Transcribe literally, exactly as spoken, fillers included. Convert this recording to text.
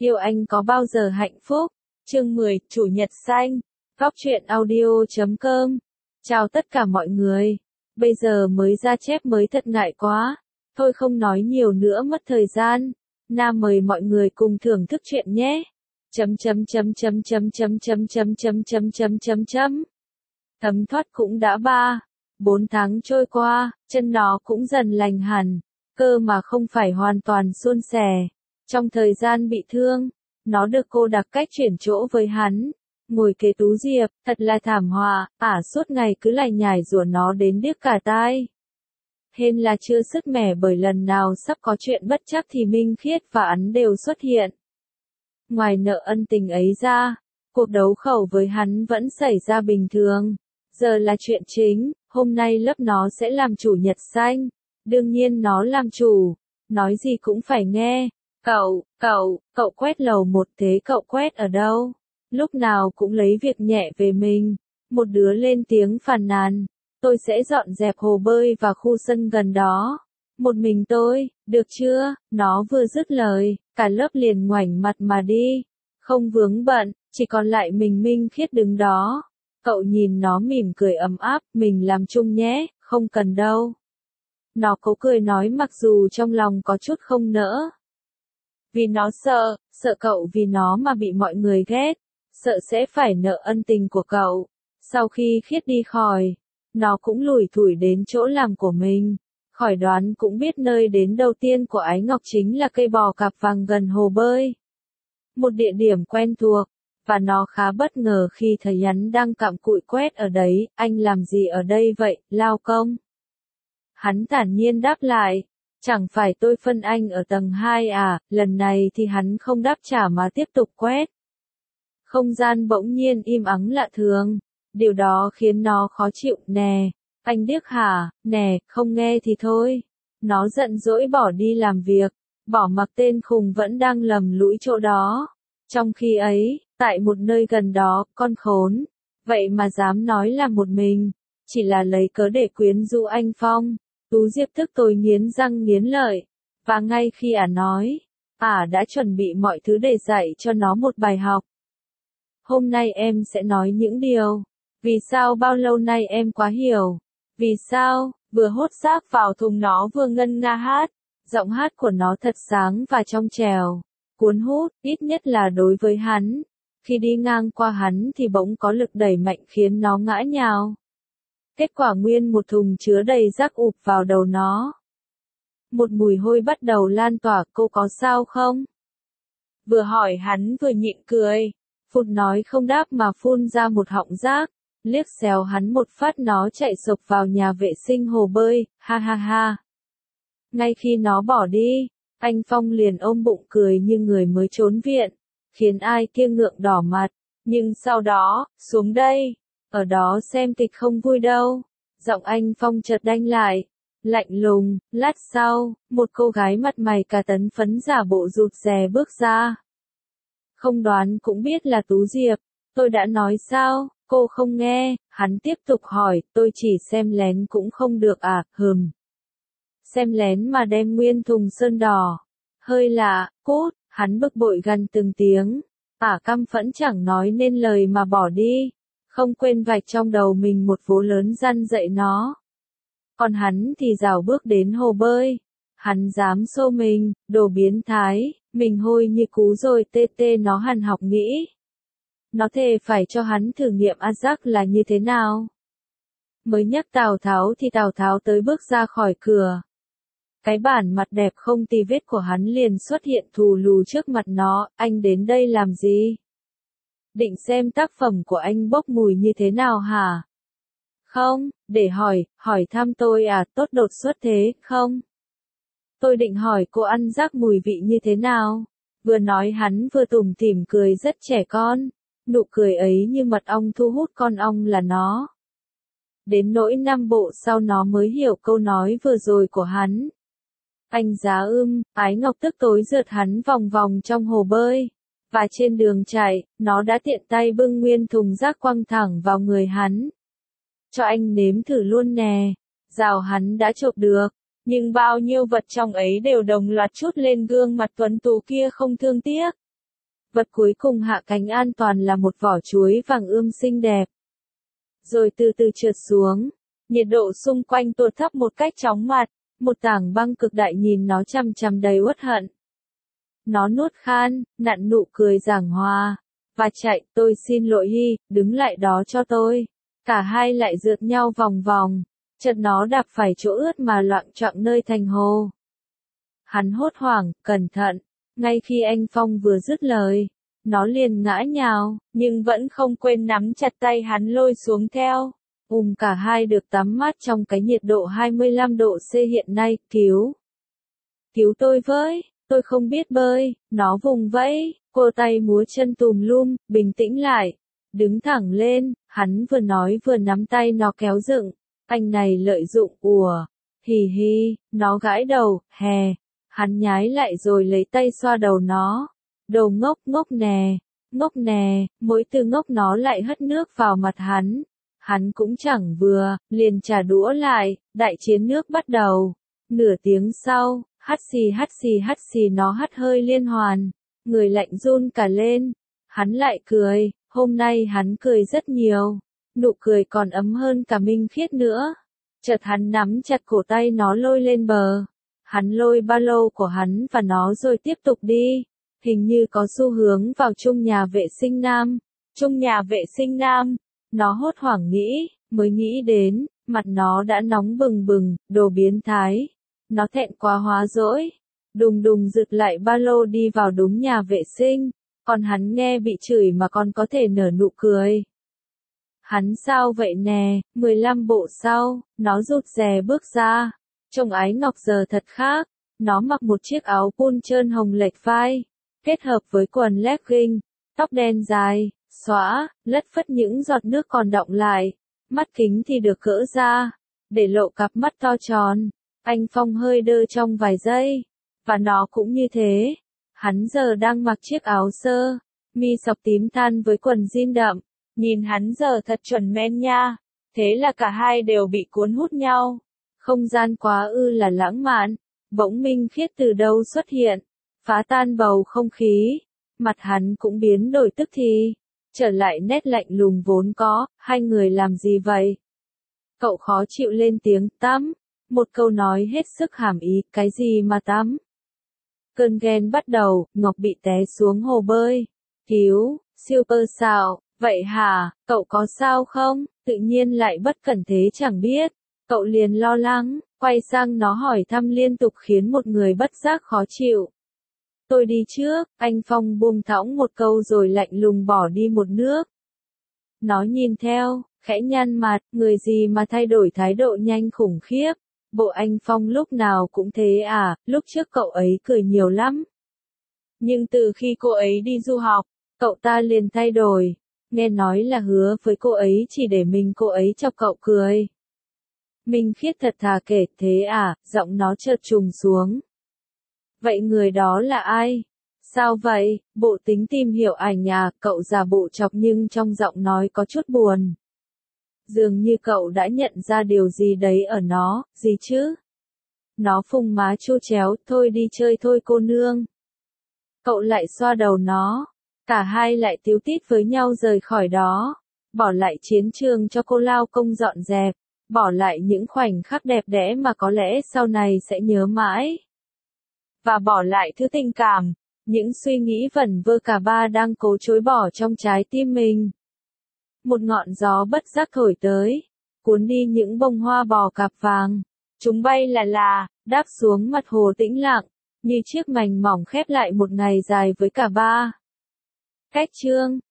Yêu anh có bao giờ hạnh phúc? Chương mười, Chủ nhật xanh. Góc truyện audio chấm com. Chào tất cả mọi người. Bây giờ mới ra chép mới thật ngại quá. Thôi không nói nhiều nữa mất thời gian. Nam mời mọi người cùng thưởng thức chuyện nhé. Chấm chấm chấm chấm chấm chấm chấm chấm chấm chấm chấm chấm chấm. Thấm thoát cũng đã ba, bốn tháng trôi qua, chân nó cũng dần lành hẳn, cơ mà không phải hoàn toàn suôn sẻ. Trong thời gian bị thương, nó được cô đặc cách chuyển chỗ với hắn, ngồi kế Tú Diệp, thật là thảm họa, ả suốt ngày cứ lải nhải rủa nó đến điếc cả tai. Hên là chưa sứt mẻ bởi lần nào sắp có chuyện bất trắc thì Minh Khiết và Ấn đều xuất hiện. Ngoài nợ ân tình ấy ra, cuộc đấu khẩu với hắn vẫn xảy ra bình thường. Giờ là chuyện chính, hôm nay lớp nó sẽ làm chủ nhật xanh. Đương nhiên nó làm chủ, nói gì cũng phải nghe. Cậu, cậu, cậu quét lầu một thế cậu quét ở đâu? Lúc nào cũng lấy việc nhẹ về mình. Một đứa lên tiếng phàn nàn. Tôi sẽ dọn dẹp hồ bơi và khu sân gần đó. Một mình tôi, được chưa? Nó vừa dứt lời, cả lớp liền ngoảnh mặt mà đi. Không vướng bận, chỉ còn lại mình Minh Khiết đứng đó. Cậu nhìn nó mỉm cười ấm áp, mình làm chung nhé, không cần đâu. Nó cố cười nói mặc dù trong lòng có chút không nỡ. Vì nó sợ, sợ cậu vì nó mà bị mọi người ghét, sợ sẽ phải nợ ân tình của cậu. Sau khi Khiết đi khỏi, nó cũng lủi thủi đến chỗ làm của mình. Khỏi đoán cũng biết nơi đến đầu tiên của Ái Ngọc chính là cây bò cạp vàng gần hồ bơi. Một địa điểm quen thuộc, và nó khá bất ngờ khi thấy hắn đang cặm cụi quét ở đấy. Anh làm gì ở đây vậy, lao công? Hắn thản nhiên đáp lại, chẳng phải tôi phân anh ở tầng hai à, lần này thì hắn không đáp trả mà tiếp tục quét. Không gian bỗng nhiên im ắng lạ thường, điều đó khiến nó khó chịu. Nè, anh điếc hả, nè, không nghe thì thôi. Nó giận dỗi bỏ đi làm việc, bỏ mặc tên khùng vẫn đang lầm lũi chỗ đó. Trong khi ấy, tại một nơi gần đó, con khốn, vậy mà dám nói là một mình, chỉ là lấy cớ để quyến rũ anh Phong. Tú Diệp tức tối nghiến răng nghiến lợi, và ngay khi ả nói, ả đã chuẩn bị mọi thứ để dạy cho nó một bài học. Hôm nay em sẽ nói những điều, vì sao bao lâu nay em quá hiểu, vì sao, vừa hốt xác vào thùng nó vừa ngân nga hát, giọng hát của nó thật sáng và trong trẻo, cuốn hút, ít nhất là đối với hắn. Khi đi ngang qua hắn thì bỗng có lực đẩy mạnh khiến nó ngã nhào. Kết quả nguyên một thùng chứa đầy rác ụp vào đầu nó. Một mùi hôi bắt đầu lan tỏa, cô có sao không? Vừa hỏi hắn vừa nhịn cười. Phụt nói không đáp mà phun ra một họng rác. Liếc xéo hắn một phát nó chạy sộc vào nhà vệ sinh hồ bơi, ha ha ha. Ngay khi nó bỏ đi, anh Phong liền ôm bụng cười như người mới trốn viện, khiến ai kia ngượng đỏ mặt. Nhưng sau đó, xuống đây. Ở đó xem kịch không vui đâu. Giọng anh Phong chợt đanh lại, lạnh lùng. Lát sau, một cô gái mặt mày cà tấn phấn giả bộ rụt rè bước ra. Không đoán cũng biết là Tú Diệp. Tôi đã nói sao, cô không nghe. Hắn tiếp tục hỏi, tôi chỉ xem lén cũng không được à, hừm. Xem lén mà đem nguyên thùng sơn đỏ. Hơi lạ, cút, hắn bực bội gằn từng tiếng. Ả căm phẫn chẳng nói nên lời mà bỏ đi. Không quên vạch trong đầu mình một vố lớn răn dạy nó. Còn hắn thì rảo bước đến hồ bơi. Hắn dám xô mình, đồ biến thái, mình hôi như cú rồi tê tê nó hằn học nghĩ. Nó thề phải cho hắn thử nghiệm a giác là như thế nào. Mới nhắc Tào Tháo thì Tào Tháo tới bước ra khỏi cửa. Cái bản mặt đẹp không tì vết của hắn liền xuất hiện thù lù trước mặt nó, anh đến đây làm gì? Định xem tác phẩm của anh bốc mùi như thế nào hả? Không, để hỏi, hỏi thăm tôi à, tốt đột xuất thế, không? Tôi định hỏi cô ăn rác mùi vị như thế nào? Vừa nói hắn vừa tủm tỉm cười rất trẻ con, nụ cười ấy như mật ong thu hút con ong là nó. Đến nỗi năm bộ sau nó mới hiểu câu nói vừa rồi của hắn. Anh giá ưm, Ái Ngọc tức tối rượt hắn vòng vòng trong hồ bơi. Và trên đường chạy, nó đã tiện tay bưng nguyên thùng rác quăng thẳng vào người hắn. Cho anh nếm thử luôn nè. Rào hắn đã chộp được, nhưng bao nhiêu vật trong ấy đều đồng loạt trút lên gương mặt tuấn tú kia không thương tiếc. vật cuối cùng hạ cánh an toàn là một vỏ chuối vàng ươm xinh đẹp. Rồi từ từ trượt xuống, nhiệt độ xung quanh tụt thấp một cách chóng mặt, một tảng băng cực đại nhìn nó chằm chằm đầy uất hận. Nó nuốt khan, nặn nụ cười giảng hòa, và chạy, tôi xin lỗi Hy, đứng lại đó cho tôi. Cả hai lại rượt nhau vòng vòng, chợt nó đạp phải chỗ ướt mà loạng choạng nơi thành hồ. Hắn hốt hoảng, cẩn thận, ngay khi anh Phong vừa dứt lời, nó liền ngã nhào, nhưng vẫn không quên nắm chặt tay hắn lôi xuống theo. Ùm cả hai được tắm mát trong cái nhiệt độ hai mươi lăm độ C hiện nay, cứu. Cứu tôi với, tôi không biết bơi, nó vùng vẫy, cô tay múa chân tùm lum, bình tĩnh lại, đứng thẳng lên, hắn vừa nói vừa nắm tay nó kéo dựng, anh này lợi dụng, ùa, hì hì, nó gãi đầu, hè, hắn nhái lại rồi lấy tay xoa đầu nó, đồ ngốc ngốc nè, ngốc nè, mỗi từ ngốc nó lại hất nước vào mặt hắn. Hắn cũng chẳng vừa, liền trả đũa lại, đại chiến nước bắt đầu. Nửa tiếng sau, hắt xì hắt xì hắt xì nó hắt hơi liên hoàn, người lạnh run cả lên. Hắn lại cười, hôm nay hắn cười rất nhiều, nụ cười còn ấm hơn cả minh khiết nữa. Chợt hắn nắm chặt cổ tay nó lôi lên bờ. Hắn lôi ba lô của hắn và nó rồi tiếp tục đi, hình như có xu hướng vào chung nhà vệ sinh nam. Chung nhà vệ sinh nam. Nó hốt hoảng nghĩ, mới nghĩ đến, mặt nó đã nóng bừng bừng, đồ biến thái. Nó thẹn quá hóa dỗi, đùng đùng giựt lại ba lô đi vào đúng nhà vệ sinh, còn hắn nghe bị chửi mà còn có thể nở nụ cười. Hắn sao vậy nè, mười lăm bộ sau, nó rụt rè bước ra, trông Ái Ngọc giờ thật khác, nó mặc một chiếc áo pun trơn hồng lệch vai, kết hợp với quần legging, tóc đen dài. Xóa, lất phất những giọt nước còn đọng lại, mắt kính thì được gỡ ra, để lộ cặp mắt to tròn. Anh Phong hơi đơ trong vài giây, và nó cũng như thế. Hắn giờ đang mặc chiếc áo sơ, mi sọc tím than với quần jean đậm, nhìn hắn giờ thật chuẩn men nha. Thế là cả hai đều bị cuốn hút nhau. Không gian quá ư là lãng mạn, bỗng minh khiết từ đâu xuất hiện, phá tan bầu không khí, mặt hắn cũng biến đổi tức thì. Trở lại nét lạnh lùng vốn có, hai người làm gì vậy? Cậu khó chịu lên tiếng, tắm. Một câu nói hết sức hàm ý, cái gì mà tắm? Cơn ghen bắt đầu, Ngọc bị té xuống hồ bơi. Cứu, super sao, vậy hả, cậu có sao không? Tự nhiên lại bất cẩn thế chẳng biết. Cậu liền lo lắng, quay sang nó hỏi thăm liên tục khiến một người bất giác khó chịu. Tôi đi trước, anh Phong buông thõng một câu rồi lạnh lùng bỏ đi một nước. Nó nhìn theo, khẽ nhăn mặt, người gì mà thay đổi thái độ nhanh khủng khiếp. Bộ anh Phong lúc nào cũng thế à, lúc trước cậu ấy cười nhiều lắm. Nhưng từ khi cô ấy đi du học, cậu ta liền thay đổi. Nghe nói là hứa với cô ấy chỉ để mình cô ấy chọc cậu cười. Minh Khiết thật thà kể, thế à, giọng nó chợt trùng xuống. Vậy người đó là ai? Sao vậy? Bộ tính tìm hiểu ảnh à, cậu giả bộ chọc nhưng trong giọng nói có chút buồn. Dường như cậu đã nhận ra điều gì đấy ở nó, gì chứ? Nó phùng má chu chéo, thôi đi chơi thôi cô nương. Cậu lại xoa đầu nó. Cả hai lại tíu tít với nhau rời khỏi đó. Bỏ lại chiến trường cho cô lao công dọn dẹp. Bỏ lại những khoảnh khắc đẹp đẽ mà có lẽ sau này sẽ nhớ mãi. Và bỏ lại thứ tình cảm, những suy nghĩ vẩn vơ cả ba đang cố chối bỏ trong trái tim mình. Một ngọn gió bất giác thổi tới, cuốn đi những bông hoa bò cạp vàng. Chúng bay là là, đáp xuống mặt hồ tĩnh lặng, như chiếc mành mỏng khép lại một ngày dài với cả ba. Cách chương